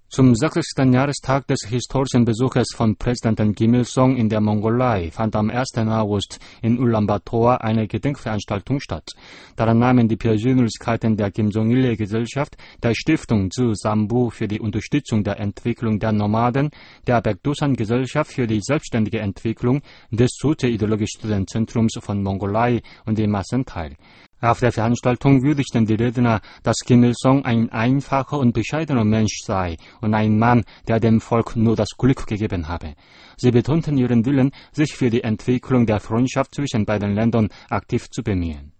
Zum 60. Jahrestag des historischen Besuches von Präsident Kim Il-sung in der Mongolei fand am 1. August in Ulaanbaatar eine Gedenkveranstaltung statt. Daran nahmen die Persönlichkeiten der Kim-Jong-il-Gesellschaft, der Stiftung Zu Sambu für die Unterstützung der Entwicklung der Nomaden, der Baekdusan-Gesellschaft für die selbstständige Entwicklung, des Soziologisch Studentenzentrums von Mongolei und den Massen teil. Auf der Veranstaltung würdigten die Redner, dass Kim Il-sung ein einfacher und bescheidener Mensch sei und ein Mann, der dem Volk nur das Glück gegeben habe. Sie betonten ihren Willen, sich für die Entwicklung der Freundschaft zwischen beiden Ländern aktiv zu bemühen.